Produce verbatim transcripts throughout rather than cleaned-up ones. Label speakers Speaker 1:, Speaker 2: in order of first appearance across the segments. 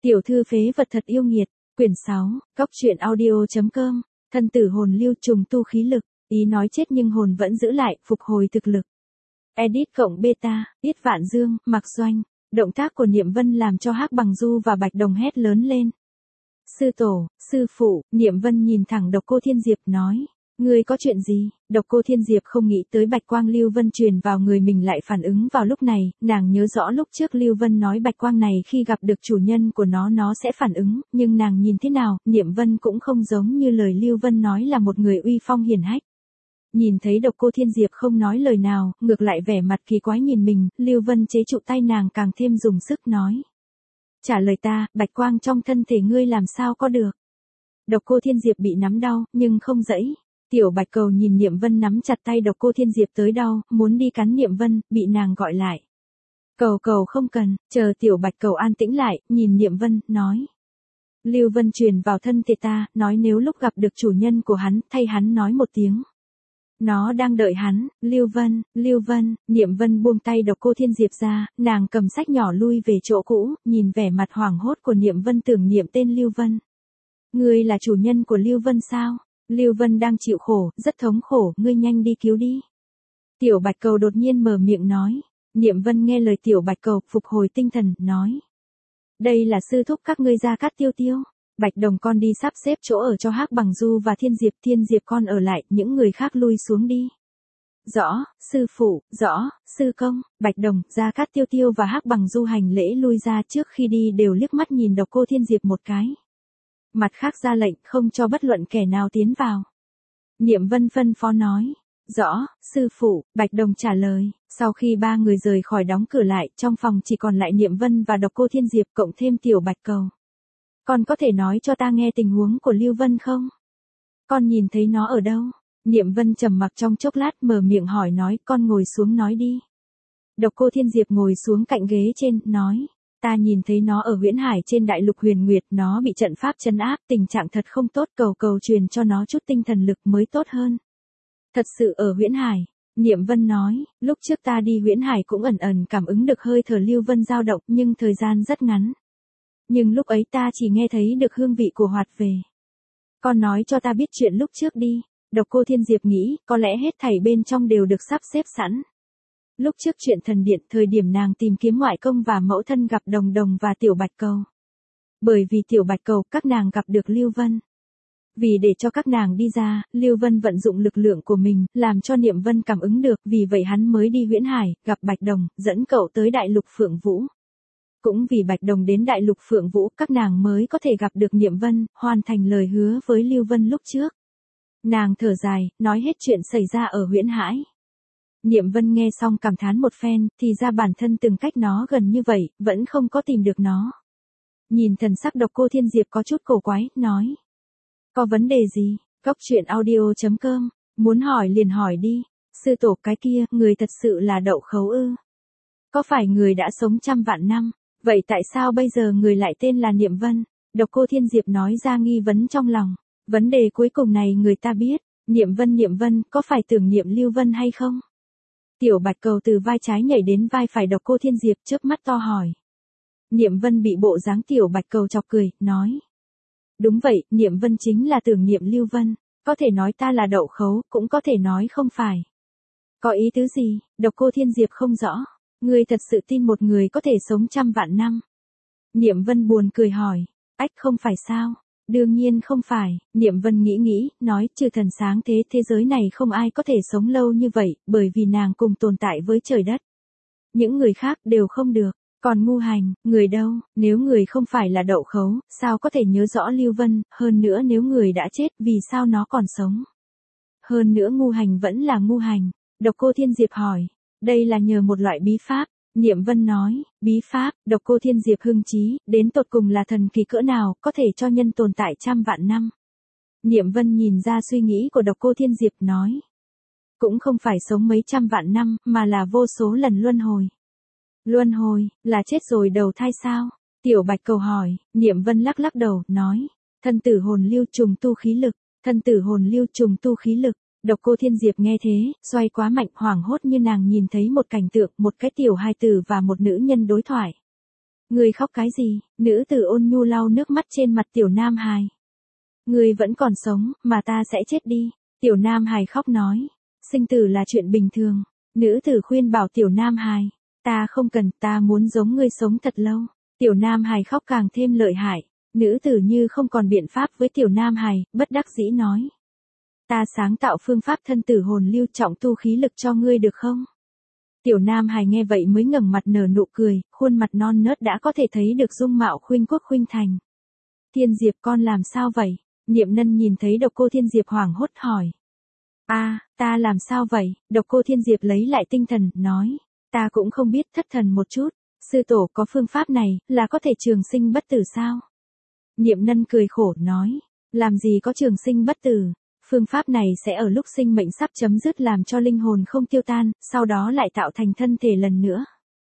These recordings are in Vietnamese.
Speaker 1: Tiểu thư phế vật thật yêu nghiệt, quyển sáu, góc truyện audio.com, thân tử hồn lưu trùng tu khí lực, ý nói chết nhưng hồn vẫn giữ lại, phục hồi thực lực. Edit cộng beta, Tiết Vạn Dương, Mạc Doanh, động tác của Niệm Vân làm cho Hắc Bằng Du và Bạch Đồng hét lớn lên. Sư tổ, sư phụ, Niệm Vân nhìn thẳng Độc Cô Thiên Diệp nói. Ngươi có chuyện gì? Độc Cô Thiên Diệp không nghĩ tới bạch quang Lưu Vân truyền vào người mình lại phản ứng vào lúc này, nàng nhớ rõ lúc trước Lưu Vân nói bạch quang này khi gặp được chủ nhân của nó nó sẽ phản ứng, nhưng nàng nhìn thế nào, Niệm Vân cũng không giống như lời Lưu Vân nói là một người uy phong hiển hách. Nhìn thấy Độc Cô Thiên Diệp không nói lời nào, ngược lại vẻ mặt kỳ quái nhìn mình, Lưu Vân chế trụ tay nàng càng thêm dùng sức nói. Trả lời ta, bạch quang trong thân thể ngươi làm sao có được? Độc Cô Thiên Diệp bị nắm đau, nhưng không dẫy. Tiểu Bạch Cầu nhìn Niệm Vân nắm chặt tay Độc Cô Thiên Diệp tới đau, muốn đi cắn Niệm Vân, bị nàng gọi lại. Cầu cầu không cần, chờ Tiểu Bạch Cầu an tĩnh lại, nhìn Niệm Vân, nói. Lưu Vân truyền vào thân thể ta, nói nếu lúc gặp được chủ nhân của hắn, thay hắn nói một tiếng. Nó đang đợi hắn, Lưu Vân, Lưu Vân, Niệm Vân buông tay Độc Cô Thiên Diệp ra, nàng cầm sách nhỏ lui về chỗ cũ, nhìn vẻ mặt hoảng hốt của Niệm Vân tưởng niệm tên Lưu Vân. Ngươi là chủ nhân của Lưu Vân sao? Lưu Vân đang chịu khổ, rất thống khổ, ngươi nhanh đi cứu đi. Tiểu Bạch Cầu đột nhiên mở miệng nói. Niệm Vân nghe lời Tiểu Bạch Cầu, phục hồi tinh thần, nói. Đây là sư thúc các ngươi Gia Cát Tiêu Tiêu. Bạch Đồng con đi sắp xếp chỗ ở cho Hắc Bằng Du và Thiên Diệp, Thiên Diệp con ở lại, những người khác lui xuống đi. Rõ, sư phụ, rõ, sư công, Bạch Đồng, Gia Cát Tiêu Tiêu và Hắc Bằng Du hành lễ lui ra trước khi đi đều liếc mắt nhìn Độc Cô Thiên Diệp một cái. Mặt khác ra lệnh không cho bất luận kẻ nào tiến vào. Niệm Vân phân phó nói. Rõ, sư phụ, Bạch Đồng trả lời. Sau khi ba người rời khỏi đóng cửa lại, trong phòng chỉ còn lại Niệm Vân và Độc Cô Thiên Diệp cộng thêm Tiểu Bạch Cầu. Con có thể nói cho ta nghe tình huống của Lưu Vân không? Con nhìn thấy nó ở đâu? Niệm Vân trầm mặc trong chốc lát mở miệng hỏi nói, con ngồi xuống nói đi. Độc Cô Thiên Diệp ngồi xuống cạnh ghế trên, nói. Ta nhìn thấy nó ở Huyễn Hải trên đại lục Huyền Nguyệt, nó bị trận pháp trấn áp, tình trạng thật không tốt, cầu cầu truyền cho nó chút tinh thần lực mới tốt hơn. Thật sự ở Huyễn Hải, Niệm Vân nói, lúc trước ta đi Huyễn Hải cũng ẩn ẩn cảm ứng được hơi thở Lưu Vân dao động, nhưng thời gian rất ngắn. Nhưng lúc ấy ta chỉ nghe thấy được hương vị của hoạt về. Con nói cho ta biết chuyện lúc trước đi. Độc Cô Thiên Diệp nghĩ, có lẽ hết thảy bên trong đều được sắp xếp sẵn. Lúc trước chuyện thần điện, thời điểm nàng tìm kiếm ngoại công và mẫu thân gặp Đồng Đồng và Tiểu Bạch Cầu. Bởi vì Tiểu Bạch Cầu, các nàng gặp được Lưu Vân. Vì để cho các nàng đi ra, Lưu Vân vận dụng lực lượng của mình, làm cho Niệm Vân cảm ứng được, vì vậy hắn mới đi Huyễn Hải, gặp Bạch Đồng, dẫn cậu tới Đại Lục Phượng Vũ. Cũng vì Bạch Đồng đến Đại Lục Phượng Vũ, các nàng mới có thể gặp được Niệm Vân, hoàn thành lời hứa với Lưu Vân lúc trước. Nàng thở dài, nói hết chuyện xảy ra ở Huyễn Hải. Niệm Vân nghe xong cảm thán một phen, thì ra bản thân từng cách nó gần như vậy, vẫn không có tìm được nó. Nhìn thần sắc Độc Cô Thiên Diệp có chút cổ quái, nói. Có vấn đề gì? Góc truyện audio.com, muốn hỏi liền hỏi đi. Sư tổ cái kia, người thật sự là đậu khấu ư? Có phải người đã sống trăm vạn năm? Vậy tại sao bây giờ người lại tên là Niệm Vân? Độc Cô Thiên Diệp nói ra nghi vấn trong lòng. Vấn đề cuối cùng này người ta biết. Niệm Vân Niệm Vân, có phải tưởng niệm Lưu Vân hay không? Tiểu Bạch Cầu từ vai trái nhảy đến vai phải Độc Cô Thiên Diệp chớp mắt to hỏi. Niệm Vân bị bộ dáng Tiểu Bạch Cầu chọc cười, nói. Đúng vậy, Niệm Vân chính là tưởng niệm Lưu Vân. Có thể nói ta là đậu khấu, cũng có thể nói không phải. Có ý tứ gì? Độc Cô Thiên Diệp không rõ. Ngươi thật sự tin một người có thể sống trăm vạn năm? Niệm Vân buồn cười hỏi. Ách không phải sao? Đương nhiên không phải, Niệm Vân nghĩ nghĩ, nói trừ thần sáng thế thế giới này không ai có thể sống lâu như vậy, bởi vì nàng cùng tồn tại với trời đất. Những người khác đều không được, còn ngu hành, người đâu, nếu người không phải là đậu khấu, sao có thể nhớ rõ Lưu Vân, hơn nữa nếu người đã chết vì sao nó còn sống. Hơn nữa ngu hành vẫn là ngu hành, Độc Cô Thiên Diệp hỏi, đây là nhờ một loại bí pháp. Niệm Vân nói, bí pháp, Độc Cô Thiên Diệp hưng trí, đến tột cùng là thần kỳ cỡ nào, có thể cho nhân tồn tại trăm vạn năm. Niệm Vân nhìn ra suy nghĩ của Độc Cô Thiên Diệp, nói. Cũng không phải sống mấy trăm vạn năm, mà là vô số lần luân hồi. Luân hồi, là chết rồi đầu thai sao? Tiểu Bạch Cầu hỏi, Niệm Vân lắc lắc đầu, nói. Thân tử hồn lưu trùng tu khí lực, thân tử hồn lưu trùng tu khí lực. Độc Cô Thiên Diệp nghe thế, xoay quá mạnh, hoảng hốt như nàng nhìn thấy một cảnh tượng, một cái tiểu hài tử và một nữ nhân đối thoại. Ngươi khóc cái gì? Nữ tử ôn nhu lau nước mắt trên mặt tiểu nam hài. Ngươi vẫn còn sống, mà ta sẽ chết đi. Tiểu nam hài khóc nói. Sinh tử là chuyện bình thường. Nữ tử khuyên bảo tiểu nam hài. Ta không cần, ta muốn giống ngươi sống thật lâu. Tiểu nam hài khóc càng thêm lợi hại. Nữ tử như không còn biện pháp với tiểu nam hài, bất đắc dĩ nói. Ta sáng tạo phương pháp thân tử hồn lưu trọng tu khí lực cho ngươi được không? Tiểu nam hài nghe vậy mới ngẩng mặt nở nụ cười, khuôn mặt non nớt đã có thể thấy được dung mạo khuynh quốc khuynh thành. Thiên Diệp con làm sao vậy? Niệm Nân nhìn thấy Độc Cô Thiên Diệp hoảng hốt hỏi. A, à, ta làm sao vậy? Độc Cô Thiên Diệp lấy lại tinh thần, nói. Ta cũng không biết, thất thần một chút. Sư tổ có phương pháp này, là có thể trường sinh bất tử sao? Niệm Nân cười khổ, nói. Làm gì có trường sinh bất tử? Phương pháp này sẽ ở lúc sinh mệnh sắp chấm dứt làm cho linh hồn không tiêu tan, sau đó lại tạo thành thân thể lần nữa.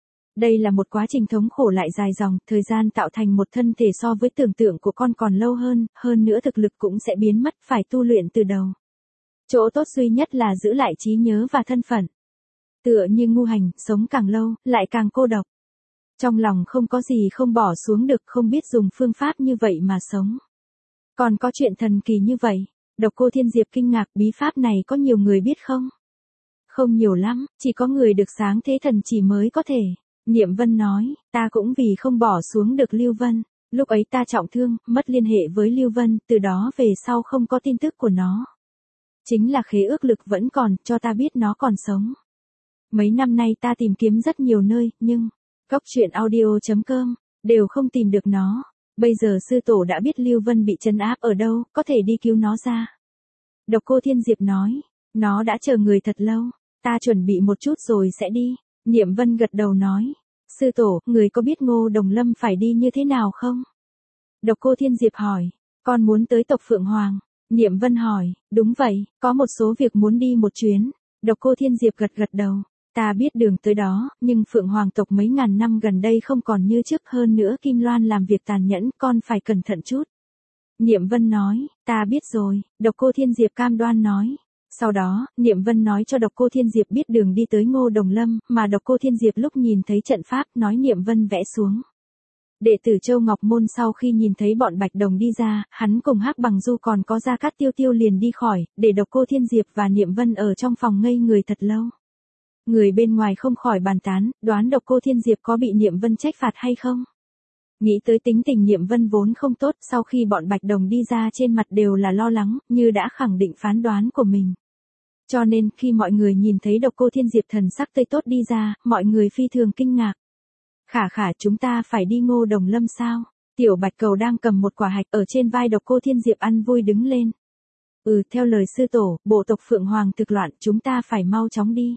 Speaker 1: Đây là một quá trình thống khổ lại dài dòng, thời gian tạo thành một thân thể so với tưởng tượng của con còn lâu hơn, hơn nữa thực lực cũng sẽ biến mất, phải tu luyện từ đầu. Chỗ tốt duy nhất là giữ lại trí nhớ và thân phận. Tựa như ngu hành, sống càng lâu, lại càng cô độc. Trong lòng không có gì không bỏ xuống được, không biết dùng phương pháp như vậy mà sống. Còn có chuyện thần kỳ như vậy. Độc Cô Thiên Diệp kinh ngạc, bí pháp này có nhiều người biết không? Không nhiều lắm, chỉ có người được sáng thế thần chỉ mới có thể. Niệm Vân nói, ta cũng vì không bỏ xuống được Lưu Vân. Lúc ấy ta trọng thương, mất liên hệ với Lưu Vân, từ đó về sau không có tin tức của nó. Chính là khế ước lực vẫn còn, cho ta biết nó còn sống. Mấy năm nay ta tìm kiếm rất nhiều nơi, nhưng, cóc truyện audio chấm com, đều không tìm được nó. Bây giờ sư tổ đã biết Lưu Vân bị trấn áp ở đâu, có thể đi cứu nó ra. Độc Cô Thiên Diệp nói, nó đã chờ người thật lâu, ta chuẩn bị một chút rồi sẽ đi. Niệm Vân gật đầu nói, sư tổ, người có biết Ngô Đồng Lâm phải đi như thế nào không? Độc Cô Thiên Diệp hỏi, con muốn tới tộc Phượng Hoàng. Niệm Vân hỏi, đúng vậy, có một số việc muốn đi một chuyến. Độc Cô Thiên Diệp gật gật đầu. Ta biết đường tới đó, nhưng Phượng Hoàng tộc mấy ngàn năm gần đây không còn như trước, hơn nữa Kim Loan làm việc tàn nhẫn, con phải cẩn thận chút. Niệm Vân nói, ta biết rồi. Độc Cô Thiên Diệp cam đoan nói. Sau đó, Niệm Vân nói cho Độc Cô Thiên Diệp biết đường đi tới Ngô Đồng Lâm, mà Độc Cô Thiên Diệp lúc nhìn thấy trận pháp, nói Niệm Vân vẽ xuống. Đệ tử Châu Ngọc Môn sau khi nhìn thấy bọn Bạch Đồng đi ra, hắn cùng Hắc Bằng Du còn có Gia Cát Tiêu Tiêu liền đi khỏi, để Độc Cô Thiên Diệp và Niệm Vân ở trong phòng ngây người thật lâu. Người bên ngoài không khỏi bàn tán, đoán Độc Cô Thiên Diệp có bị Niệm Vân trách phạt hay không. Nghĩ tới tính tình Niệm Vân vốn không tốt, sau khi bọn Bạch Đồng đi ra trên mặt đều là lo lắng, như đã khẳng định phán đoán của mình. Cho nên, khi mọi người nhìn thấy Độc Cô Thiên Diệp thần sắc tươi tốt đi ra, mọi người phi thường kinh ngạc. Khả khả, chúng ta phải đi Ngô Đồng Lâm sao? Tiểu Bạch Cầu đang cầm một quả hạch ở trên vai Độc Cô Thiên Diệp ăn vui đứng lên. Ừ, theo lời sư tổ, bộ tộc Phượng Hoàng thực loạn, chúng ta phải mau chóng đi.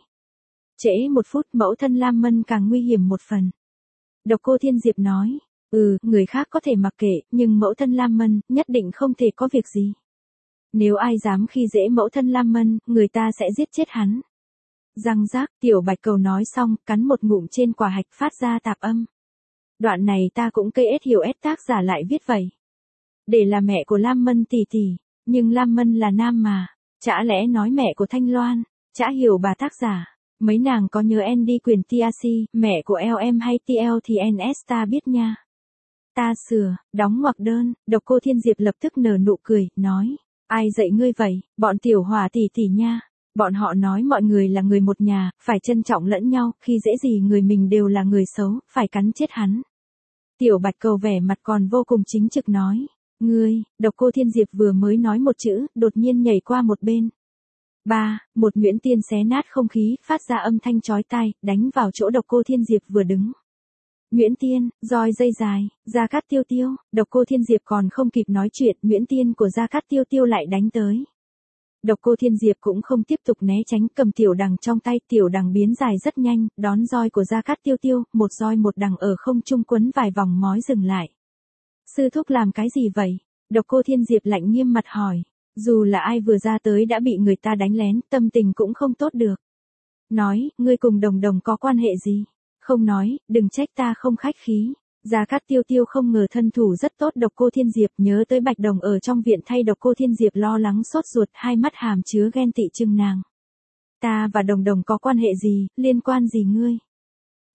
Speaker 1: Trễ một phút, mẫu thân Lam Mân càng nguy hiểm một phần. Độc Cô Thiên Diệp nói, ừ, người khác có thể mặc kệ, nhưng mẫu thân Lam Mân, nhất định không thể có việc gì. Nếu ai dám khi dễ mẫu thân Lam Mân, người ta sẽ giết chết hắn. Răng rác, Tiểu Bạch Cầu nói xong, cắn một ngụm trên quả hạch phát ra tạp âm. Đoạn này ta cũng cây ết hiểu ết tác giả lại viết vậy. Để là mẹ của Lam Mân tỷ tỷ, nhưng Lam Mân là nam mà, chả lẽ nói mẹ của Thanh Loan, chả hiểu bà tác giả. Mấy nàng có nhớ Andy quyền tê rờ xê, mẹ của lờ em hay tê lờ thì en ét ta biết nha. Ta sửa, đóng ngoặc đơn, Độc Cô Thiên Diệp lập tức nở nụ cười, nói. Ai dạy ngươi vậy, bọn tiểu hòa tỷ tỷ nha. Bọn họ nói mọi người là người một nhà, phải trân trọng lẫn nhau, khi dễ gì người mình đều là người xấu, phải cắn chết hắn. Tiểu Bạch Cầu vẻ mặt còn vô cùng chính trực nói. Ngươi, Độc Cô Thiên Diệp vừa mới nói một chữ, đột nhiên nhảy qua một bên. Ba, một nhuyễn tiên xé nát không khí, phát ra âm thanh chói tai, đánh vào chỗ Độc Cô Thiên Diệp vừa đứng. Nhuyễn tiên, roi dây dài, Gia Cát Tiêu Tiêu, Độc Cô Thiên Diệp còn không kịp nói chuyện, nhuyễn tiên của Gia Cát Tiêu Tiêu lại đánh tới. Độc Cô Thiên Diệp cũng không tiếp tục né tránh, cầm tiểu đằng trong tay, tiểu đằng biến dài rất nhanh, đón roi của Gia Cát Tiêu Tiêu, một roi một đằng ở không trung quấn vài vòng mói dừng lại. Sư thúc làm cái gì vậy? Độc Cô Thiên Diệp lạnh nghiêm mặt hỏi. Dù là ai vừa ra tới đã bị người ta đánh lén, tâm tình cũng không tốt được. Nói, ngươi cùng Đồng Đồng có quan hệ gì? Không nói, đừng trách ta không khách khí. Gia Cát Tiêu Tiêu không ngờ thân thủ rất tốt. Độc Cô Thiên Diệp nhớ tới Bạch Đồng ở trong viện thay Độc Cô Thiên Diệp lo lắng sốt ruột, hai mắt hàm chứa ghen tị trừng nàng. Ta và Đồng Đồng có quan hệ gì, liên quan gì ngươi?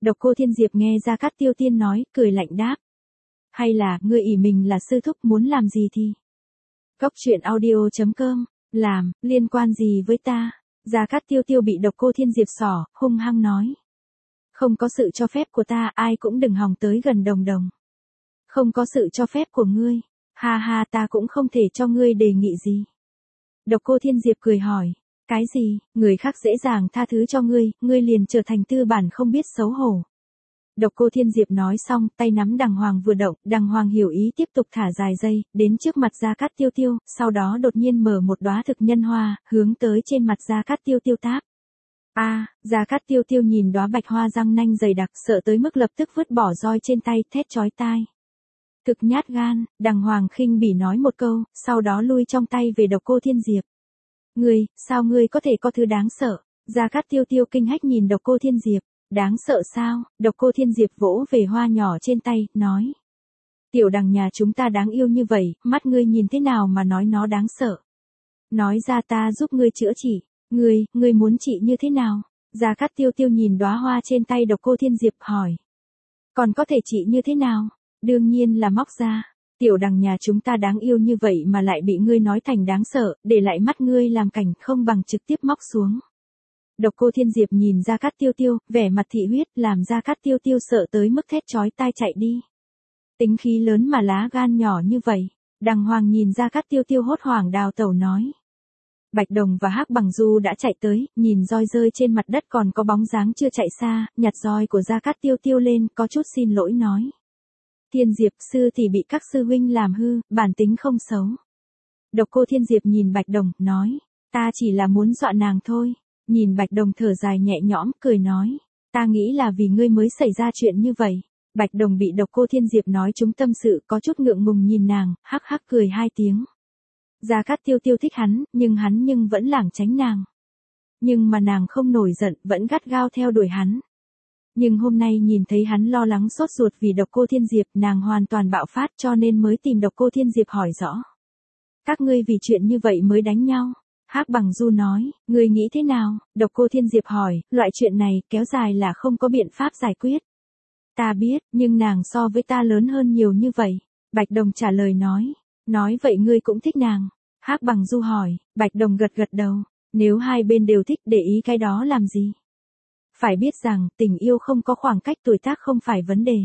Speaker 1: Độc Cô Thiên Diệp nghe Gia Cát Tiêu Tiên nói, cười lạnh đáp. Hay là, ngươi ỷ mình là sư thúc muốn làm gì thì. Cốc truyện audio chấm com, làm, liên quan gì với ta? Gia Cát Tiêu Tiêu bị Độc Cô Thiên Diệp xỏ, hung hăng nói. Không có sự cho phép của ta, ai cũng đừng hòng tới gần Đồng Đồng. Không có sự cho phép của ngươi, ha ha, ta cũng không thể cho ngươi đề nghị gì. Độc Cô Thiên Diệp cười hỏi, cái gì, người khác dễ dàng tha thứ cho ngươi, ngươi liền trở thành tư bản không biết xấu hổ. Độc Cô Thiên Diệp nói xong, tay nắm đằng hoàng vừa động, đằng hoàng hiểu ý tiếp tục thả dài dây, đến trước mặt Gia Cát Tiêu Tiêu, sau đó đột nhiên mở một đóa thực nhân hoa, hướng tới trên mặt Gia Cát Tiêu Tiêu táp. A, à, Gia Cát Tiêu Tiêu nhìn đóa bạch hoa răng nanh dày đặc, sợ tới mức lập tức vứt bỏ roi trên tay, thét chói tai. Thực nhát gan, đằng hoàng khinh bỉ nói một câu, sau đó lui trong tay về Độc Cô Thiên Diệp. Ngươi, sao ngươi có thể có thứ đáng sợ? Gia Cát Tiêu Tiêu kinh hách nhìn Độc Cô Thiên Diệp. Đáng sợ sao? Độc Cô Thiên Diệp vỗ về hoa nhỏ trên tay, nói. Tiểu đằng nhà chúng ta đáng yêu như vậy, mắt ngươi nhìn thế nào mà nói nó đáng sợ? Nói ra ta giúp ngươi chữa trị. Ngươi, ngươi muốn trị như thế nào? Gia Cát Tiêu Tiêu nhìn đóa hoa trên tay Độc Cô Thiên Diệp hỏi. Còn có thể trị như thế nào? Đương nhiên là móc ra. Tiểu đằng nhà chúng ta đáng yêu như vậy mà lại bị ngươi nói thành đáng sợ, để lại mắt ngươi làm cảnh không bằng trực tiếp móc xuống. Độc Cô Thiên Diệp nhìn Gia Cát Tiêu Tiêu, vẻ mặt thị huyết, làm Gia Cát Tiêu Tiêu sợ tới mức thét chói tai chạy đi. Tính khí lớn mà lá gan nhỏ như vậy. Đằng Hoàng nhìn Gia Cát Tiêu Tiêu hốt hoảng đào tẩu nói. Bạch Đồng và Hắc Bằng Du đã chạy tới, nhìn roi rơi trên mặt đất còn có bóng dáng chưa chạy xa, nhặt roi của Gia Cát Tiêu Tiêu lên, có chút xin lỗi nói. Thiên Diệp sư thì bị các sư huynh làm hư, bản tính không xấu. Độc Cô Thiên Diệp nhìn Bạch Đồng, nói, ta chỉ là muốn dọa nàng thôi. Nhìn Bạch Đồng thở dài nhẹ nhõm, cười nói, ta nghĩ là vì ngươi mới xảy ra chuyện như vậy. Bạch Đồng bị Độc Cô Thiên Diệp nói trúng tâm sự, có chút ngượng ngùng nhìn nàng, hắc hắc cười hai tiếng. Gia Cát Tiêu Tiêu thích hắn, nhưng hắn nhưng vẫn lảng tránh nàng. Nhưng mà nàng không nổi giận, vẫn gắt gao theo đuổi hắn. Nhưng hôm nay nhìn thấy hắn lo lắng sốt ruột vì Độc Cô Thiên Diệp, nàng hoàn toàn bạo phát cho nên mới tìm Độc Cô Thiên Diệp hỏi rõ. Các ngươi vì chuyện như vậy mới đánh nhau. Hắc Bằng Du nói, ngươi nghĩ thế nào? Độc Cô Thiên Diệp hỏi, loại chuyện này kéo dài là không có biện pháp giải quyết. Ta biết, nhưng nàng so với ta lớn hơn nhiều như vậy. Bạch Đồng trả lời nói, nói vậy ngươi cũng thích nàng. Hắc Bằng Du hỏi, Bạch Đồng gật gật đầu, nếu hai bên đều thích để ý cái đó làm gì? Phải biết rằng, tình yêu không có khoảng cách tuổi tác không phải vấn đề.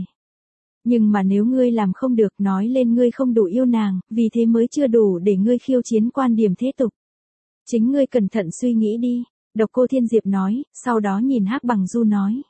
Speaker 1: Nhưng mà nếu ngươi làm không được nói lên ngươi không đủ yêu nàng, vì thế mới chưa đủ để ngươi khiêu chiến quan điểm thế tục. Chính ngươi cẩn thận suy nghĩ đi, Độc Cô Thiên Diệp nói, sau đó nhìn Hắc Bằng Du nói.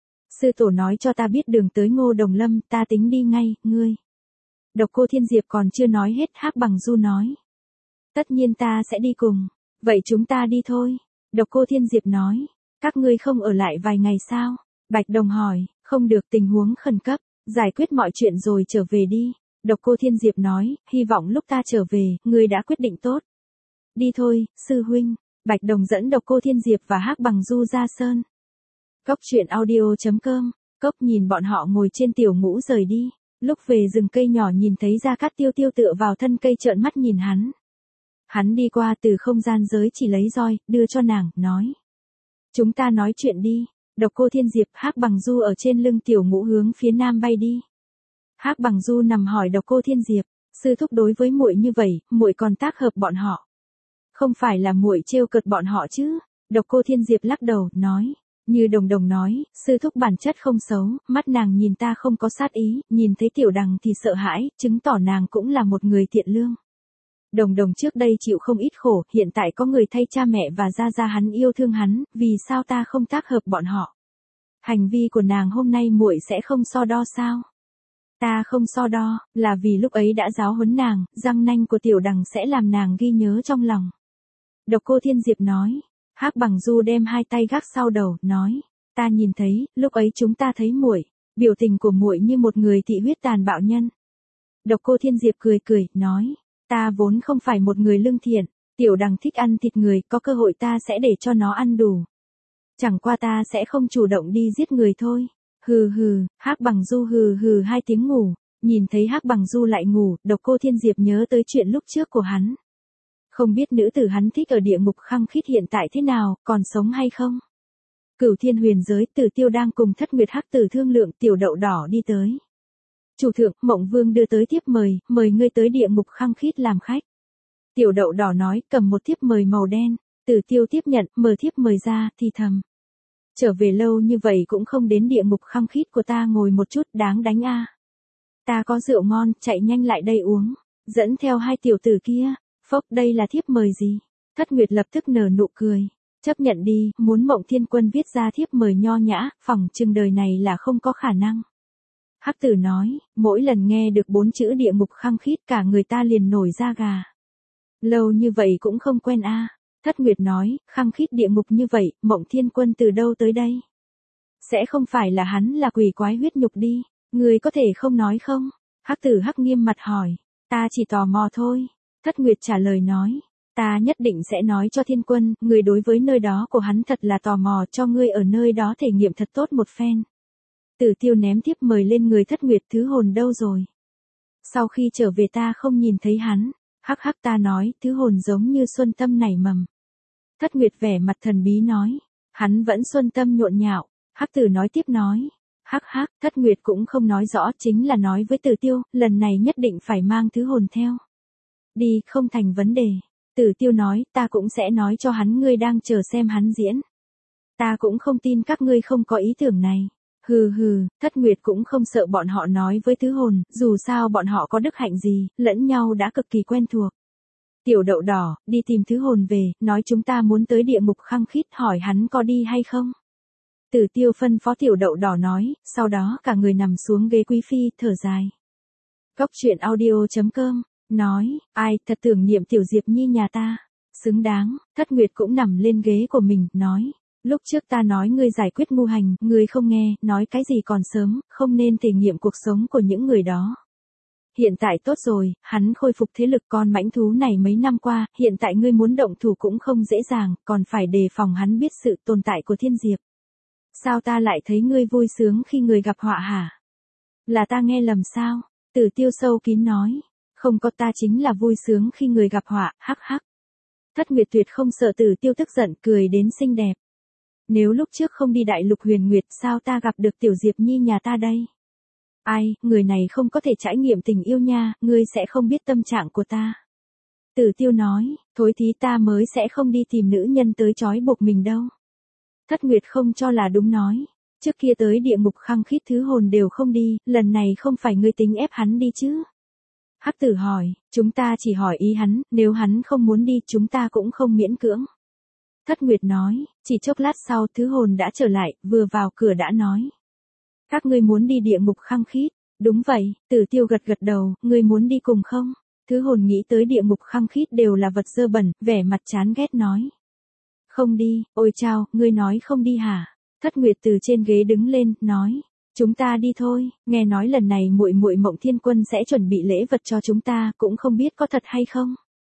Speaker 1: Sư tổ nói cho ta biết đường tới Ngô Đồng Lâm, ta tính đi ngay, ngươi. Độc Cô Thiên Diệp còn chưa nói hết, Hắc Bằng Du nói. Tất nhiên ta sẽ đi cùng, vậy chúng ta đi thôi. Độc Cô Thiên Diệp nói, các ngươi không ở lại vài ngày sao? Bạch Đồng hỏi, không được, tình huống khẩn cấp, giải quyết mọi chuyện rồi trở về đi. Độc Cô Thiên Diệp nói, hy vọng lúc ta trở về, ngươi đã quyết định tốt. Đi thôi, sư huynh. Bạch Đồng dẫn Độc Cô Thiên Diệp và Hắc Bằng Du ra sơn. Cốc truyện audio chấm com. Cốc nhìn bọn họ ngồi trên tiểu ngũ rời đi. Lúc về rừng cây nhỏ nhìn thấy Gia Cát Tiêu Tiêu tựa vào thân cây trợn mắt nhìn hắn. Hắn đi qua từ không gian giới chỉ lấy roi, đưa cho nàng, nói. Chúng ta nói chuyện đi. Độc Cô Thiên Diệp, Hắc Bằng Du ở trên lưng tiểu ngũ hướng phía nam bay đi. Hắc Bằng Du nằm hỏi Độc Cô Thiên Diệp, sư thúc đối với muội như vậy, muội còn tác hợp bọn họ. Không phải là muội trêu cợt bọn họ chứ? Độc Cô Thiên Diệp lắc đầu, nói, như Đồng Đồng nói, sư thúc bản chất không xấu, mắt nàng nhìn ta không có sát ý, nhìn thấy tiểu đằng thì sợ hãi, chứng tỏ nàng cũng là một người thiện lương. Đồng Đồng trước đây chịu không ít khổ, hiện tại có người thay cha mẹ và gia gia hắn yêu thương hắn, vì sao ta không tác hợp bọn họ? Hành vi của nàng hôm nay muội sẽ không so đo sao? Ta không so đo, là vì lúc ấy đã giáo huấn nàng, răng nanh của tiểu đằng sẽ làm nàng ghi nhớ trong lòng. Độc Cô Thiên Diệp nói, Hắc Bằng Du đem hai tay gác sau đầu, nói, ta nhìn thấy, lúc ấy chúng ta thấy muội, biểu tình của muội như một người thị huyết tàn bạo nhân. Độc Cô Thiên Diệp cười cười, nói, ta vốn không phải một người lương thiện, tiểu đằng thích ăn thịt người, có cơ hội ta sẽ để cho nó ăn đủ. Chẳng qua ta sẽ không chủ động đi giết người thôi. Hừ hừ, Hắc Bằng Du hừ hừ hai tiếng ngủ, nhìn thấy Hắc Bằng Du lại ngủ, Độc Cô Thiên Diệp nhớ tới chuyện lúc trước của hắn. Không biết nữ tử hắn thích ở địa ngục khăng khít hiện tại thế nào, còn sống hay không? Cửu Thiên Huyền giới, Tử Tiêu đang cùng Thất Nguyệt Hắc Tử thương lượng, Tiểu Đậu Đỏ đi tới. Chủ thượng, Mộng Vương đưa tới thiếp mời, mời ngươi tới địa ngục Khăng Khít làm khách. Tiểu Đậu Đỏ nói, cầm một thiếp mời màu đen. Tử Tiêu tiếp nhận, mở thiếp mời ra, thì thầm. Trở về lâu như vậy cũng không đến địa ngục Khăng Khít của ta ngồi một chút, đáng đánh a. Ta có rượu ngon, chạy nhanh lại đây uống. Dẫn theo hai tiểu tử kia. Phốc, đây là thiếp mời gì? Thất Nguyệt lập tức nở nụ cười. Chấp nhận đi, muốn Mộng Thiên Quân viết ra thiếp mời nho nhã, phỏng chừng đời này là không có khả năng. Hắc Tử nói, mỗi lần nghe được bốn chữ địa ngục Khăng Khít cả người ta liền nổi da gà. Lâu như vậy cũng không quen a. Thất Nguyệt nói, Khăng Khít địa ngục như vậy, Mộng Thiên Quân từ đâu tới đây? Sẽ không phải là hắn là quỷ quái huyết nhục đi, người có thể không nói không? Hắc Tử hắc nghiêm mặt hỏi, ta chỉ tò mò thôi. Thất Nguyệt trả lời nói, ta nhất định sẽ nói cho Thiên Quân, người đối với nơi đó của hắn thật là tò mò, cho ngươi ở nơi đó thể nghiệm thật tốt một phen. Tử Tiêu ném thiếp mời lên người Thất Nguyệt, thứ hồn đâu rồi? Sau khi trở về ta không nhìn thấy hắn. Hắc hắc, ta nói, thứ hồn giống như xuân tâm nảy mầm. Thất Nguyệt vẻ mặt thần bí nói, hắn vẫn xuân tâm nhộn nhạo. Hắc Tử nói tiếp nói, hắc hắc, Thất Nguyệt cũng không nói rõ, chính là nói với Tử Tiêu, lần này nhất định phải mang thứ hồn theo. Đi, không thành vấn đề. Tử Tiêu nói, ta cũng sẽ nói cho hắn, ngươi đang chờ xem hắn diễn. Ta cũng không tin các ngươi không có ý tưởng này. Hừ hừ, Thất Nguyệt cũng không sợ bọn họ nói với thứ hồn, dù sao bọn họ có đức hạnh gì, lẫn nhau đã cực kỳ quen thuộc. Tiểu Đậu Đỏ, đi tìm thứ hồn về, nói chúng ta muốn tới địa ngục Khăng Khít, hỏi hắn có đi hay không. Tử Tiêu phân phó Tiểu Đậu Đỏ nói, sau đó cả người nằm xuống ghế quý phi, thở dài. Góc truyện audio chấm com, nói, ai, thật tưởng niệm Tiểu Diệp Nhi nhà ta. Xứng đáng. Thất Nguyệt cũng nằm lên ghế của mình, nói. Lúc trước ta nói ngươi giải quyết ngu hành, ngươi không nghe, nói cái gì còn sớm, không nên thể nghiệm cuộc sống của những người đó. Hiện tại tốt rồi, hắn khôi phục thế lực con mãnh thú này mấy năm qua, hiện tại ngươi muốn động thủ cũng không dễ dàng, còn phải đề phòng hắn biết sự tồn tại của Thiên Diệp. Sao ta lại thấy ngươi vui sướng khi người gặp họa hả? Là ta nghe lầm sao? Tử Tiêu sâu kín nói. Không có, ta chính là vui sướng khi người gặp họa, hắc hắc. Thất Nguyệt tuyệt không sợ Tử Tiêu tức giận, cười đến xinh đẹp. Nếu lúc trước không đi Đại Lục Huyền Nguyệt, sao ta gặp được Tiểu Diệp Nhi nhà ta đây? Ai, người này không có thể trải nghiệm tình yêu nha, ngươi sẽ không biết tâm trạng của ta. Tử Tiêu nói, thối thí, ta mới sẽ không đi tìm nữ nhân tới trói buộc mình đâu. Thất Nguyệt không cho là đúng nói, trước kia tới địa ngục Khăng Khít thứ hồn đều không đi, lần này không phải ngươi tính ép hắn đi chứ? Hắc Tử hỏi, chúng ta chỉ hỏi ý hắn, nếu hắn không muốn đi chúng ta cũng không miễn cưỡng. Thất Nguyệt nói, chỉ chốc lát sau thứ hồn đã trở lại, vừa vào cửa đã nói. Các ngươi muốn đi địa ngục Khăng Khít? Đúng vậy. Tử Tiêu gật gật đầu, ngươi muốn đi cùng không? Thứ hồn nghĩ tới địa ngục Khăng Khít đều là vật dơ bẩn, vẻ mặt chán ghét nói. Không đi. Ôi chao, ngươi nói không đi hả? Thất Nguyệt từ trên ghế đứng lên, nói. Chúng ta đi thôi, nghe nói lần này muội muội Mộng Thiên Quân sẽ chuẩn bị lễ vật cho chúng ta, cũng không biết có thật hay không.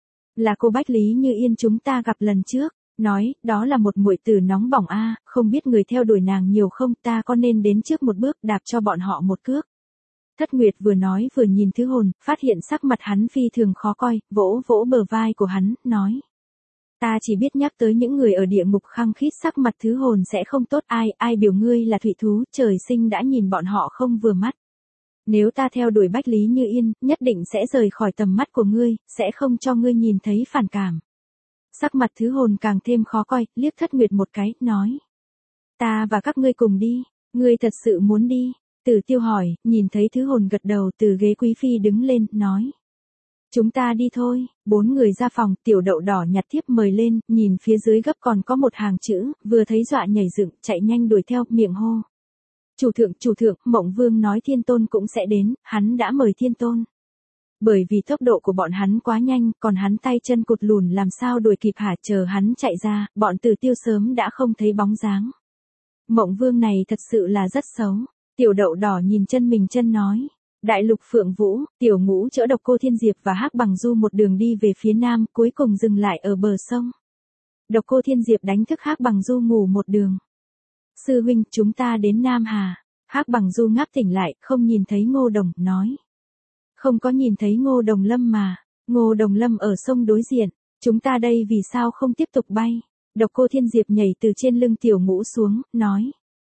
Speaker 1: Là cô Bách Lý Như Yên chúng ta gặp lần trước. Nói, đó là một muội tử nóng bỏng a, không biết người theo đuổi nàng nhiều không, ta có nên đến trước một bước đạp cho bọn họ một cước. Thất Nguyệt vừa nói vừa nhìn thứ hồn, phát hiện sắc mặt hắn phi thường khó coi, vỗ vỗ bờ vai của hắn, nói. Ta chỉ biết nhắc tới những người ở địa ngục Khăng Khít sắc mặt thứ hồn sẽ không tốt, ai, ai biểu ngươi là thủy thú, trời sinh đã nhìn bọn họ không vừa mắt. Nếu ta theo đuổi Bách Lý Như Yên, nhất định sẽ rời khỏi tầm mắt của ngươi, sẽ không cho ngươi nhìn thấy phản cảm. Sắc mặt thứ hồn càng thêm khó coi, liếc Thất Nguyệt một cái, nói. Ta và các ngươi cùng đi, ngươi thật sự muốn đi? Tử Tiêu hỏi, nhìn thấy thứ hồn gật đầu từ ghế quý phi đứng lên, nói. Chúng ta đi thôi. Bốn người ra phòng, Tiểu Đậu Đỏ nhặt thiếp mời lên, nhìn phía dưới gấp còn có một hàng chữ, vừa thấy dọa nhảy dựng, chạy nhanh đuổi theo, miệng hô. Chủ thượng, chủ thượng, Mộng Vương nói Thiên Tôn cũng sẽ đến, hắn đã mời Thiên Tôn. Bởi vì tốc độ của bọn hắn quá nhanh, còn hắn tay chân cụt lùn làm sao đuổi kịp hả, chờ hắn chạy ra, bọn Tử Tiêu sớm đã không thấy bóng dáng. Mộng Vương này thật sự là rất xấu. Tiểu Đậu Đỏ nhìn chân mình chân nói. Đại Lục Phượng Vũ, Tiểu Ngũ chở Độc Cô Thiên Diệp và Hắc Bằng Du một đường đi về phía nam, cuối cùng dừng lại ở bờ sông. Độc Cô Thiên Diệp đánh thức Hắc Bằng Du ngủ một đường. Sư huynh, chúng ta đến Nam Hà. Hắc Bằng Du ngáp tỉnh lại, không nhìn thấy Ngô Đồng, nói. Không có nhìn thấy Ngô Đồng Lâm mà. Ngô Đồng Lâm ở sông đối diện. Chúng ta đây vì sao không tiếp tục bay? Độc Cô Thiên Diệp nhảy từ trên lưng Tiểu Ngũ xuống, nói.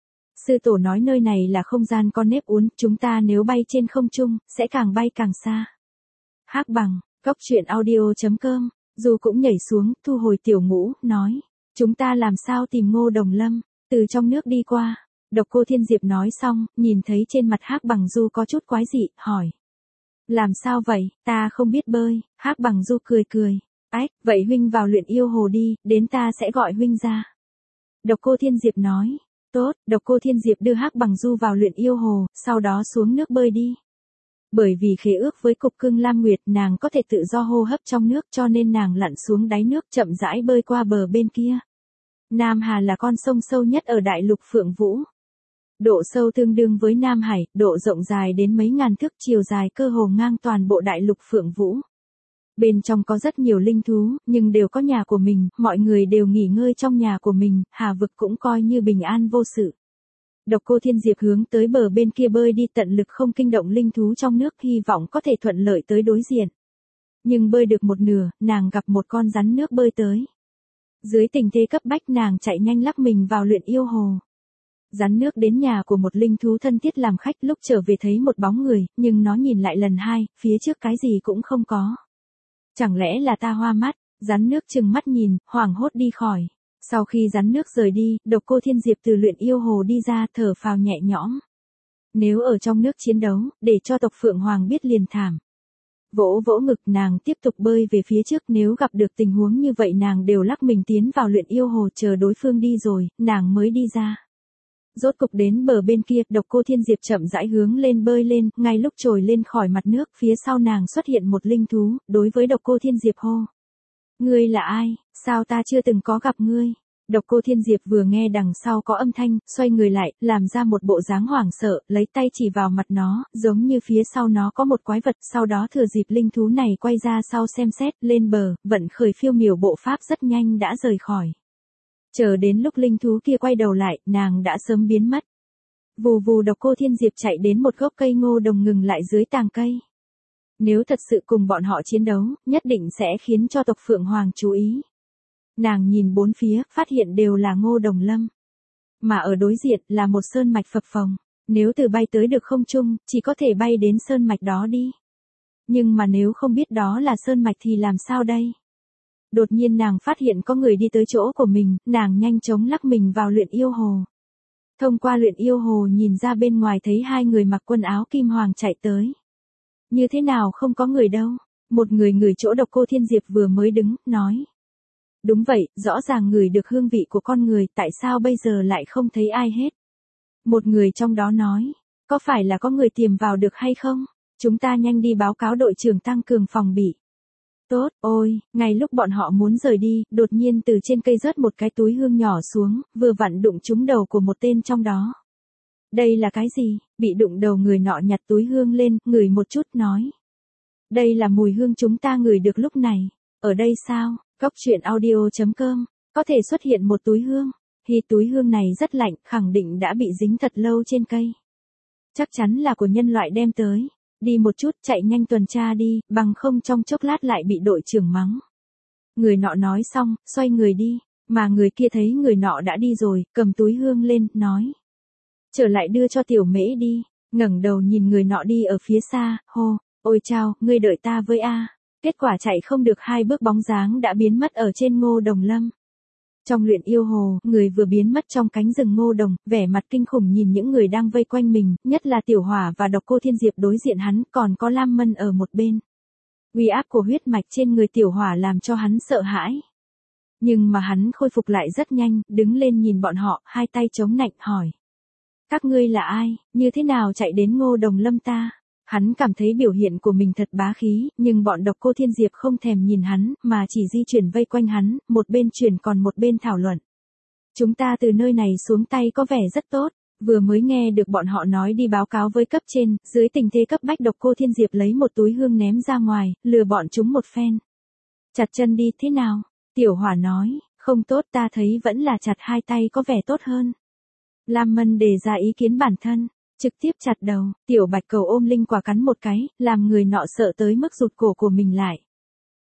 Speaker 1: Sư tổ nói nơi này là không gian có nếp uốn, chúng ta nếu bay trên không trung, sẽ càng bay càng xa. Hắc Bằng, Cốc Truyện Audio chấm com, Du cũng nhảy xuống, thu hồi Tiểu Ngũ, nói. Chúng ta làm sao tìm Ngô Đồng Lâm, từ trong nước đi qua. Độc Cô Thiên Diệp nói xong, nhìn thấy trên mặt Hắc Bằng Du có chút quái dị, hỏi. Làm sao vậy, ta không biết bơi. Hắc Bằng Du cười cười. Ách, vậy huynh vào luyện yêu hồ đi, đến ta sẽ gọi huynh ra. Độc Cô Thiên Diệp nói. Tốt, Độc Cô Thiên Diệp đưa Hắc Bằng Du vào luyện yêu hồ, sau đó xuống nước bơi đi. Bởi vì khế ước với Cục Cưng Lam Nguyệt, nàng có thể tự do hô hấp trong nước, cho nên nàng lặn xuống đáy nước chậm rãi bơi qua bờ bên kia. Nam Hà là con sông sâu nhất ở đại lục Phượng Vũ. Độ sâu tương đương với Nam Hải, độ rộng dài đến mấy ngàn thước, chiều dài cơ hồ ngang toàn bộ đại lục Phượng Vũ. Bên trong có rất nhiều linh thú, nhưng đều có nhà của mình, mọi người đều nghỉ ngơi trong nhà của mình, Hà vực cũng coi như bình an vô sự. Độc Cô Thiên Diệp hướng tới bờ bên kia bơi đi, tận lực không kinh động linh thú trong nước, hy vọng có thể thuận lợi tới đối diện. Nhưng bơi được một nửa, nàng gặp một con rắn nước bơi tới. Dưới tình thế cấp bách, nàng chạy nhanh lắc mình vào luyện yêu hồ. Rắn nước đến nhà của một linh thú thân thiết làm khách, lúc trở về thấy một bóng người, nhưng nó nhìn lại lần hai, phía trước cái gì cũng không có. Chẳng lẽ là ta hoa mắt? Rắn nước trừng mắt nhìn, hoảng hốt đi khỏi. Sau khi rắn nước rời đi, Độc Cô Thiên Diệp từ luyện yêu hồ đi ra, thở phào nhẹ nhõm. Nếu ở trong nước chiến đấu, để cho tộc Phượng Hoàng biết liền thảm. Vỗ vỗ ngực, nàng tiếp tục bơi về phía trước, nếu gặp được tình huống như vậy nàng đều lắc mình tiến vào luyện yêu hồ, chờ đối phương đi rồi, nàng mới đi ra. Rốt cục đến bờ bên kia, Độc Cô Thiên Diệp chậm rãi hướng lên bơi lên, ngay lúc trồi lên khỏi mặt nước, phía sau nàng xuất hiện một linh thú, đối với Độc Cô Thiên Diệp hô. Ngươi là ai, sao ta chưa từng có gặp ngươi? Độc Cô Thiên Diệp vừa nghe đằng sau có âm thanh, xoay người lại, làm ra một bộ dáng hoảng sợ, lấy tay chỉ vào mặt nó, giống như phía sau nó có một quái vật, sau đó thừa dịp linh thú này quay ra sau xem xét, lên bờ, vận khởi phiêu miểu bộ pháp rất nhanh đã rời khỏi. Chờ đến lúc linh thú kia quay đầu lại, nàng đã sớm biến mất. Vù vù, Độc Cô Thiên Diệp chạy đến một gốc cây ngô đồng, ngừng lại dưới tàng cây. Nếu thật sự cùng bọn họ chiến đấu, nhất định sẽ khiến cho tộc Phượng Hoàng chú ý. Nàng nhìn bốn phía, phát hiện đều là Ngô Đồng Lâm. Mà ở đối diện là một sơn mạch phập phồng. Nếu từ bay tới được không trung, chỉ có thể bay đến sơn mạch đó đi. Nhưng mà nếu không biết đó là sơn mạch thì làm sao đây? Đột nhiên nàng phát hiện có người đi tới chỗ của mình, nàng nhanh chóng lắc mình vào luyện yêu hồ. Thông qua luyện yêu hồ nhìn ra bên ngoài thấy hai người mặc quần áo kim hoàng chạy tới. Như thế nào không có người đâu? Một người ngửi chỗ Độc Cô Thiên Diệp vừa mới đứng, nói. Đúng vậy, rõ ràng ngửi được hương vị của con người, tại sao bây giờ lại không thấy ai hết? Một người trong đó nói, có phải là có người tiềm vào được hay không? Chúng ta nhanh đi báo cáo đội trưởng tăng cường phòng bị. Tốt, ôi, ngay lúc bọn họ muốn rời đi, đột nhiên từ trên cây rớt một cái túi hương nhỏ xuống, vừa vặn đụng trúng đầu của một tên trong đó. Đây là cái gì? Bị đụng đầu người nọ nhặt túi hương lên, ngửi một chút, nói. Đây là mùi hương chúng ta ngửi được lúc này. Ở đây sao? Cốc Truyện Audio chấm com, có thể xuất hiện một túi hương. Thì túi hương này rất lạnh, khẳng định đã bị dính thật lâu trên cây. Chắc chắn là của nhân loại đem tới. Đi một chút, chạy nhanh tuần tra đi, bằng không trong chốc lát lại bị đội trưởng mắng. Người nọ nói xong, xoay người đi, mà người kia thấy người nọ đã đi rồi, cầm túi hương lên, nói. Trở lại đưa cho tiểu mễ đi, ngẩng đầu nhìn người nọ đi ở phía xa, hô, ôi chao, ngươi đợi ta với a. Kết quả chạy không được hai bước bóng dáng đã biến mất ở trên Ngô Đồng Lâm. Trong luyện yêu hồ, người vừa biến mất trong cánh rừng Ngô Đồng, vẻ mặt kinh khủng nhìn những người đang vây quanh mình, nhất là Tiểu Hỏa và Độc Cô Thiên Diệp đối diện hắn, còn có Lam Mân ở một bên. Uy áp của huyết mạch trên người Tiểu Hỏa làm cho hắn sợ hãi. Nhưng mà hắn khôi phục lại rất nhanh, đứng lên nhìn bọn họ, hai tay chống nạnh, hỏi. Các ngươi là ai, như thế nào chạy đến Ngô Đồng Lâm ta? Hắn cảm thấy biểu hiện của mình thật bá khí, nhưng bọn Độc Cô Thiên Diệp không thèm nhìn hắn, mà chỉ di chuyển vây quanh hắn, một bên chuyển còn một bên thảo luận. Chúng ta từ nơi này xuống tay có vẻ rất tốt, vừa mới nghe được bọn họ nói đi báo cáo với cấp trên, dưới tình thế cấp bách Độc Cô Thiên Diệp lấy một túi hương ném ra ngoài, lừa bọn chúng một phen. Chặt chân đi, thế nào? Tiểu Hỏa nói, không tốt, ta thấy vẫn là chặt hai tay có vẻ tốt hơn. Lam Mân đề ra ý kiến bản thân. Trực tiếp chặt đầu, Tiểu Bạch Cầu ôm linh quả cắn một cái, làm người nọ sợ tới mức rụt cổ của mình lại.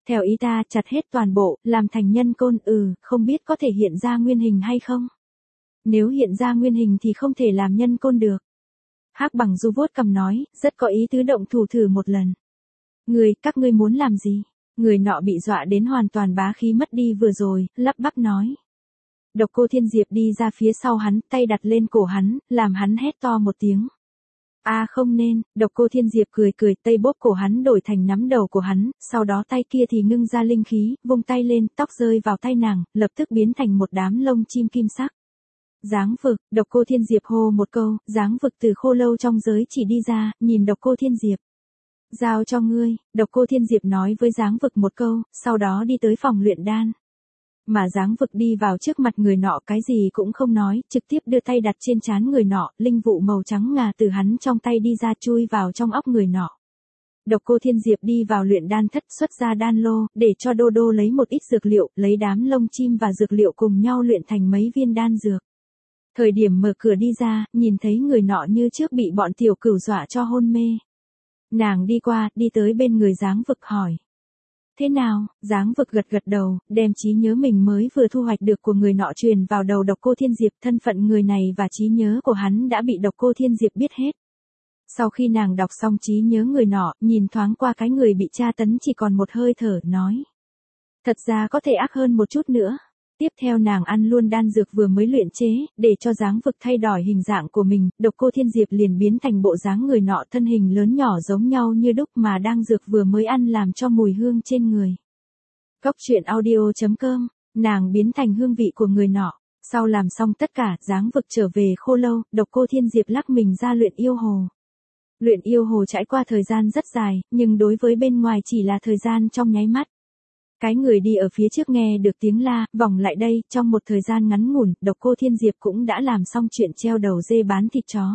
Speaker 1: Theo ý ta chặt hết toàn bộ, làm thành nhân côn, ừ, không biết có thể hiện ra nguyên hình hay không? Nếu hiện ra nguyên hình thì không thể làm nhân côn được. Hắc Bằng Du vuốt cằm nói, rất có ý tứ động thủ thử một lần. Người, các ngươi muốn làm gì? Người nọ bị dọa đến hoàn toàn bá khí mất đi vừa rồi, lắp bắp nói. Độc Cô Thiên Diệp đi ra phía sau hắn, tay đặt lên cổ hắn, làm hắn hét to một tiếng. A à không nên, Độc Cô Thiên Diệp cười cười, tay bóp cổ hắn đổi thành nắm đầu của hắn, sau đó tay kia thì ngưng ra linh khí, vung tay lên, tóc rơi vào tay nàng, lập tức biến thành một đám lông chim kim sắc. Giáng vực, Độc Cô Thiên Diệp hô một câu, giáng vực từ khô lâu trong giới chỉ đi ra, nhìn Độc Cô Thiên Diệp. Giao cho ngươi, Độc Cô Thiên Diệp nói với giáng vực một câu, sau đó đi tới phòng luyện đan. Mà giáng vực đi vào trước mặt người nọ cái gì cũng không nói, trực tiếp đưa tay đặt trên trán người nọ, linh vụ màu trắng ngà từ hắn trong tay đi ra chui vào trong óc người nọ. Độc Cô Thiên Diệp đi vào luyện đan thất xuất ra đan lô, để cho Đô Đô lấy một ít dược liệu, lấy đám lông chim và dược liệu cùng nhau luyện thành mấy viên đan dược. Thời điểm mở cửa đi ra, nhìn thấy người nọ như trước bị bọn tiểu cửu dọa cho hôn mê. Nàng đi qua, đi tới bên người giáng vực hỏi. Thế nào, giáng vực gật gật đầu, đem trí nhớ mình mới vừa thu hoạch được của người nọ truyền vào đầu Độc Cô Thiên Diệp, thân phận người này và trí nhớ của hắn đã bị Độc Cô Thiên Diệp biết hết. Sau khi nàng đọc xong trí nhớ người nọ, nhìn thoáng qua cái người bị tra tấn chỉ còn một hơi thở, nói. Thật ra có thể ác hơn một chút nữa. Tiếp theo nàng ăn luôn đan dược vừa mới luyện chế, để cho giáng vực thay đổi hình dạng của mình, Độc Cô Thiên Diệp liền biến thành bộ dáng người nọ, thân hình lớn nhỏ giống nhau như đúc mà đan dược vừa mới ăn làm cho mùi hương trên người. Cốc truyện audio chấm com, nàng biến thành hương vị của người nọ. Sau làm xong tất cả, giáng vực trở về khô lâu, Độc Cô Thiên Diệp lắc mình ra luyện yêu hồ. Luyện yêu hồ trải qua thời gian rất dài, nhưng đối với bên ngoài chỉ là thời gian trong nháy mắt. Cái người đi ở phía trước nghe được tiếng la, vòng lại đây, trong một thời gian ngắn ngủn, Độc Cô Thiên Diệp cũng đã làm xong chuyện treo đầu dê bán thịt chó.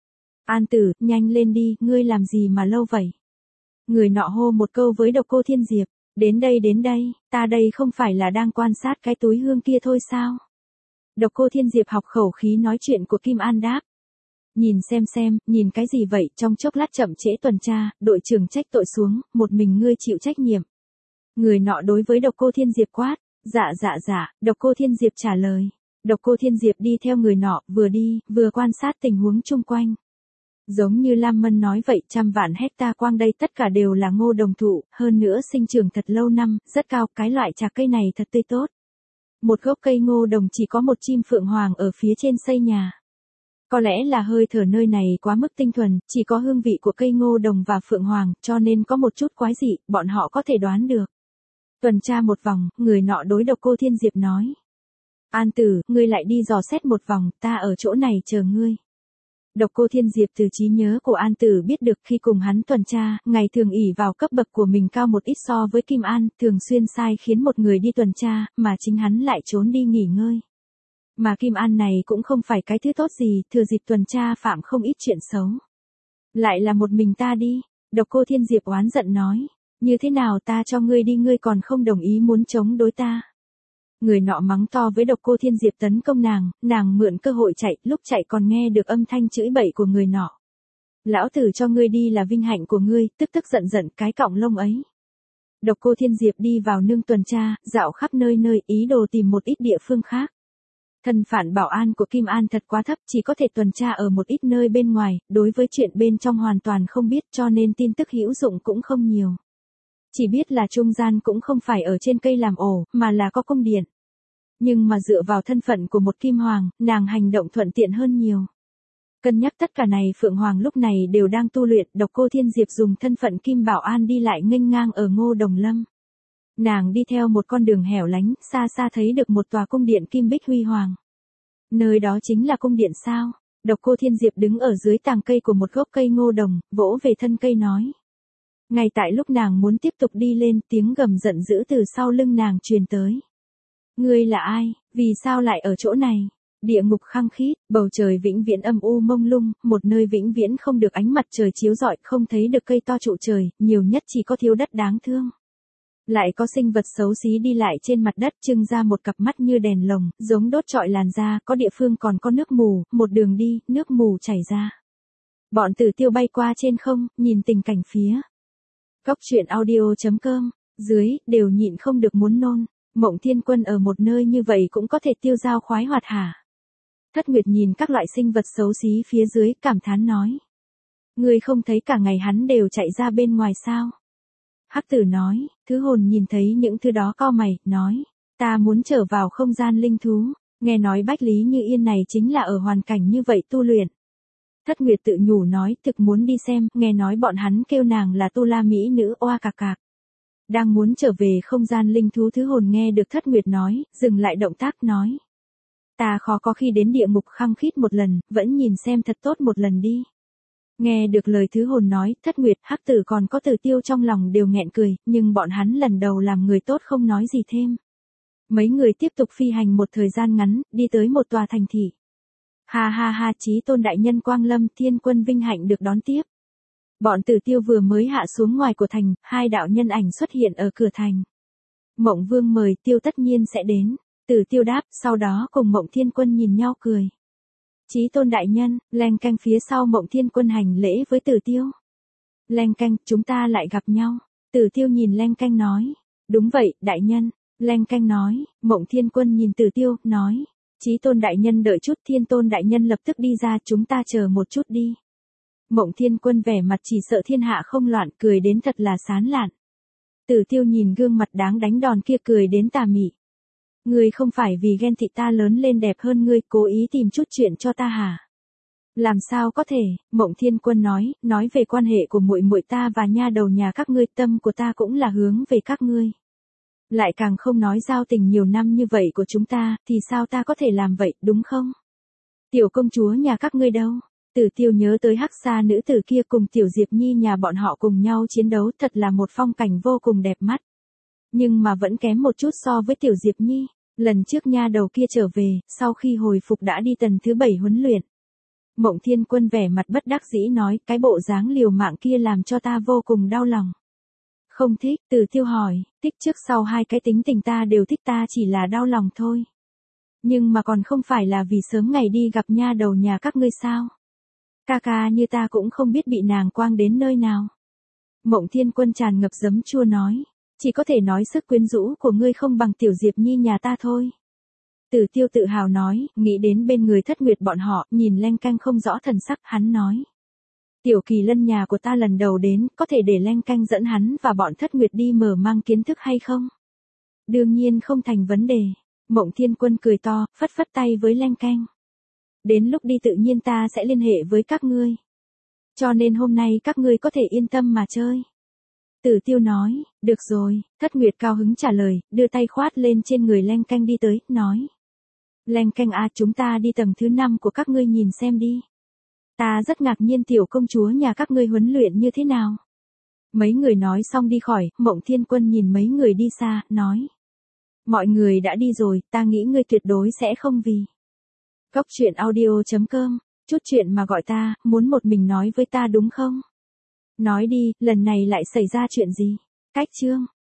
Speaker 1: An tử, nhanh lên đi, ngươi làm gì mà lâu vậy? Người nọ hô một câu với Độc Cô Thiên Diệp, đến đây đến đây, ta đây không phải là đang quan sát cái túi hương kia thôi sao? Độc Cô Thiên Diệp học khẩu khí nói chuyện của Kim An đáp. Nhìn xem xem, nhìn cái gì vậy, trong chốc lát chậm trễ tuần tra, đội trưởng trách tội xuống, một mình ngươi chịu trách nhiệm. Người nọ đối với Độc Cô Thiên Diệp quát, dạ dạ dạ, Độc Cô Thiên Diệp trả lời. Độc Cô Thiên Diệp đi theo người nọ, vừa đi, vừa quan sát tình huống chung quanh. Giống như Lam Mân nói vậy, trăm vạn hecta quang đây tất cả đều là ngô đồng thụ, hơn nữa sinh trưởng thật lâu năm, rất cao, cái loại trà cây này thật tươi tốt. Một gốc cây ngô đồng chỉ có một chim phượng hoàng ở phía trên xây nhà. Có lẽ là hơi thở nơi này quá mức tinh thuần, chỉ có hương vị của cây ngô đồng và phượng hoàng, cho nên có một chút quái dị, bọn họ có thể đoán được. Tuần tra một vòng, người nọ đối Độc Cô Thiên Diệp nói. An tử, ngươi lại đi dò xét một vòng, ta ở chỗ này chờ ngươi. Độc Cô Thiên Diệp từ trí nhớ của An tử biết được khi cùng hắn tuần tra, ngày thường ỷ vào cấp bậc của mình cao một ít so với Kim An, thường xuyên sai khiến một người đi tuần tra, mà chính hắn lại trốn đi nghỉ ngơi. Mà Kim An này cũng không phải cái thứ tốt gì, thừa dịp tuần tra phạm không ít chuyện xấu. Lại là một mình ta đi, Độc Cô Thiên Diệp oán giận nói. Như thế nào ta cho ngươi đi ngươi còn không đồng ý muốn chống đối ta. Người nọ mắng to với Độc Cô Thiên Diệp tấn công nàng, nàng mượn cơ hội chạy, lúc chạy còn nghe được âm thanh chửi bậy của người nọ. Lão tử cho ngươi đi là vinh hạnh của ngươi, tức tức giận giận cái cọng lông ấy. Độc Cô Thiên Diệp đi vào nương tuần tra, dạo khắp nơi nơi, ý đồ tìm một ít địa phương khác. Thân phận bảo an của Kim An thật quá thấp, chỉ có thể tuần tra ở một ít nơi bên ngoài, đối với chuyện bên trong hoàn toàn không biết cho nên tin tức hữu dụng cũng không nhiều. Chỉ biết là trung gian cũng không phải ở trên cây làm ổ, mà là có cung điện. Nhưng mà dựa vào thân phận của một Kim Hoàng, nàng hành động thuận tiện hơn nhiều. Cân nhắc tất cả này Phượng Hoàng lúc này đều đang tu luyện, Độc Cô Thiên Diệp dùng thân phận Kim Bảo An đi lại nghênh ngang ở Ngô Đồng Lâm. Nàng đi theo một con đường hẻo lánh, xa xa thấy được một tòa cung điện kim bích huy hoàng. Nơi đó chính là cung điện sao? Độc Cô Thiên Diệp đứng ở dưới tàng cây của một gốc cây ngô đồng, vỗ về thân cây nói. Ngay tại lúc nàng muốn tiếp tục đi lên, tiếng gầm giận dữ từ sau lưng nàng truyền tới. Ngươi là ai, vì sao lại ở chỗ này? Địa ngục khăng khít, bầu trời vĩnh viễn âm u mông lung, một nơi vĩnh viễn không được ánh mặt trời chiếu rọi, không thấy được cây to trụ trời, nhiều nhất chỉ có thiếu đất đáng thương. Lại có sinh vật xấu xí đi lại trên mặt đất, trưng ra một cặp mắt như đèn lồng, giống đốt trọi làn da, có địa phương còn có nước mù, một đường đi, nước mù chảy ra. Bọn tử tiêu bay qua trên không, nhìn tình cảnh phía. Cốc truyện audio chấm com dưới, đều nhịn không được muốn nôn. Mộng Thiên Quân ở một nơi như vậy cũng có thể tiêu dao khoái hoạt hả? Thất Nguyệt nhìn các loại sinh vật xấu xí phía dưới, cảm thán nói. Ngươi không thấy cả ngày hắn đều chạy ra bên ngoài sao? Hắc Tử nói, Thứ Hồn nhìn thấy những thứ đó cau mày, nói. Ta muốn trở vào không gian linh thú, nghe nói Bách Lý Như Yên này chính là ở hoàn cảnh như vậy tu luyện. Thất Nguyệt tự nhủ nói, thực muốn đi xem, nghe nói bọn hắn kêu nàng là Tu La Mỹ nữ oa cạc cạc. Đang muốn trở về không gian linh thú. Thứ Hồn nghe được Thất Nguyệt nói, dừng lại động tác nói. Ta khó có khi đến địa ngục khăng khít một lần, vẫn nhìn xem thật tốt một lần đi. Nghe được lời Thứ Hồn nói, Thất Nguyệt, Hắc Tử còn có Tử Tiêu trong lòng đều nghẹn cười, nhưng bọn hắn lần đầu làm người tốt không nói gì thêm. Mấy người tiếp tục phi hành một thời gian ngắn, đi tới một tòa thành thị. Ha ha ha, Chí Tôn đại nhân quang lâm, Thiên Quân vinh hạnh được đón tiếp. Bọn Tử Tiêu vừa mới hạ xuống ngoài của thành, hai đạo nhân ảnh xuất hiện ở cửa thành. Mộng Vương mời, Tiêu tất nhiên sẽ đến. Tử Tiêu đáp, sau đó cùng Mộng Thiên Quân nhìn nhau cười. Chí Tôn đại nhân, leng canh phía sau Mộng Thiên Quân hành lễ với Tử Tiêu. Leng canh, chúng ta lại gặp nhau. Tử Tiêu nhìn leng canh nói. Đúng vậy, đại nhân. Leng canh nói. Mộng Thiên Quân nhìn Tử Tiêu, nói. Chí Tôn đại nhân đợi chút, Thiên Tôn đại nhân lập tức đi ra, chúng ta chờ một chút đi. Mộng Thiên Quân vẻ mặt chỉ sợ thiên hạ không loạn, cười đến thật là sán lạn. Tử Tiêu nhìn gương mặt đáng đánh đòn kia cười đến tà mị. Ngươi không phải vì ghen tị ta lớn lên đẹp hơn ngươi, cố ý tìm chút chuyện cho ta hả? Làm sao có thể? Mộng Thiên Quân nói, nói về quan hệ của muội muội ta và nha đầu nhà các ngươi, tâm của ta cũng là hướng về các ngươi. Lại càng không nói giao tình nhiều năm như vậy của chúng ta, thì sao ta có thể làm vậy, đúng không? Tiểu công chúa nhà các ngươi đâu? Tử Tiêu nhớ tới Hắc Sa nữ tử kia cùng Tiểu Diệp Nhi nhà bọn họ cùng nhau chiến đấu, thật là một phong cảnh vô cùng đẹp mắt. Nhưng mà vẫn kém một chút so với Tiểu Diệp Nhi. Lần trước nha đầu kia trở về, sau khi hồi phục đã đi tầng thứ bảy huấn luyện. Mộng Thiên Quân vẻ mặt bất đắc dĩ nói, cái bộ dáng liều mạng kia làm cho ta vô cùng đau lòng. Không thích, Tử Tiêu hỏi, thích trước sau hai cái tính tình ta đều thích, ta chỉ là đau lòng thôi. Nhưng mà còn không phải là vì sớm ngày đi gặp nha đầu nhà các ngươi sao? Ca ca như ta cũng không biết bị nàng quang đến nơi nào. Mộng Thiên Quân tràn ngập giấm chua nói. Chỉ có thể nói sức quyến rũ của ngươi không bằng Tiểu Diệp Nhi nhà ta thôi. Tử Tiêu tự hào nói, nghĩ đến bên người Thất Nguyệt bọn họ, nhìn leng canh không rõ thần sắc, hắn nói. Tiểu Kỳ Lân nhà của ta lần đầu đến, có thể để leng canh dẫn hắn và bọn Thất Nguyệt đi mở mang kiến thức hay không? Đương nhiên không thành vấn đề. Mộng Thiên Quân cười to, phất phất tay với leng canh. Đến lúc đi tự nhiên ta sẽ liên hệ với các ngươi. Cho nên hôm nay các ngươi có thể yên tâm mà chơi. Tử Tiêu nói, được rồi. Thất Nguyệt cao hứng trả lời, đưa tay khoát lên trên người leng canh đi tới, nói. Leng canh à, chúng ta đi tầng thứ năm của các ngươi nhìn xem đi. Ta rất ngạc nhiên tiểu công chúa nhà các ngươi huấn luyện như thế nào. Mấy người nói xong đi khỏi, Mộng Thiên Quân nhìn mấy người đi xa, nói. Mọi người đã đi rồi, ta nghĩ ngươi tuyệt đối sẽ không vì. Cốc truyện audio chấm com, chút chuyện mà gọi ta, muốn một mình nói với ta đúng không? Nói đi, lần này lại xảy ra chuyện gì? Cách chương.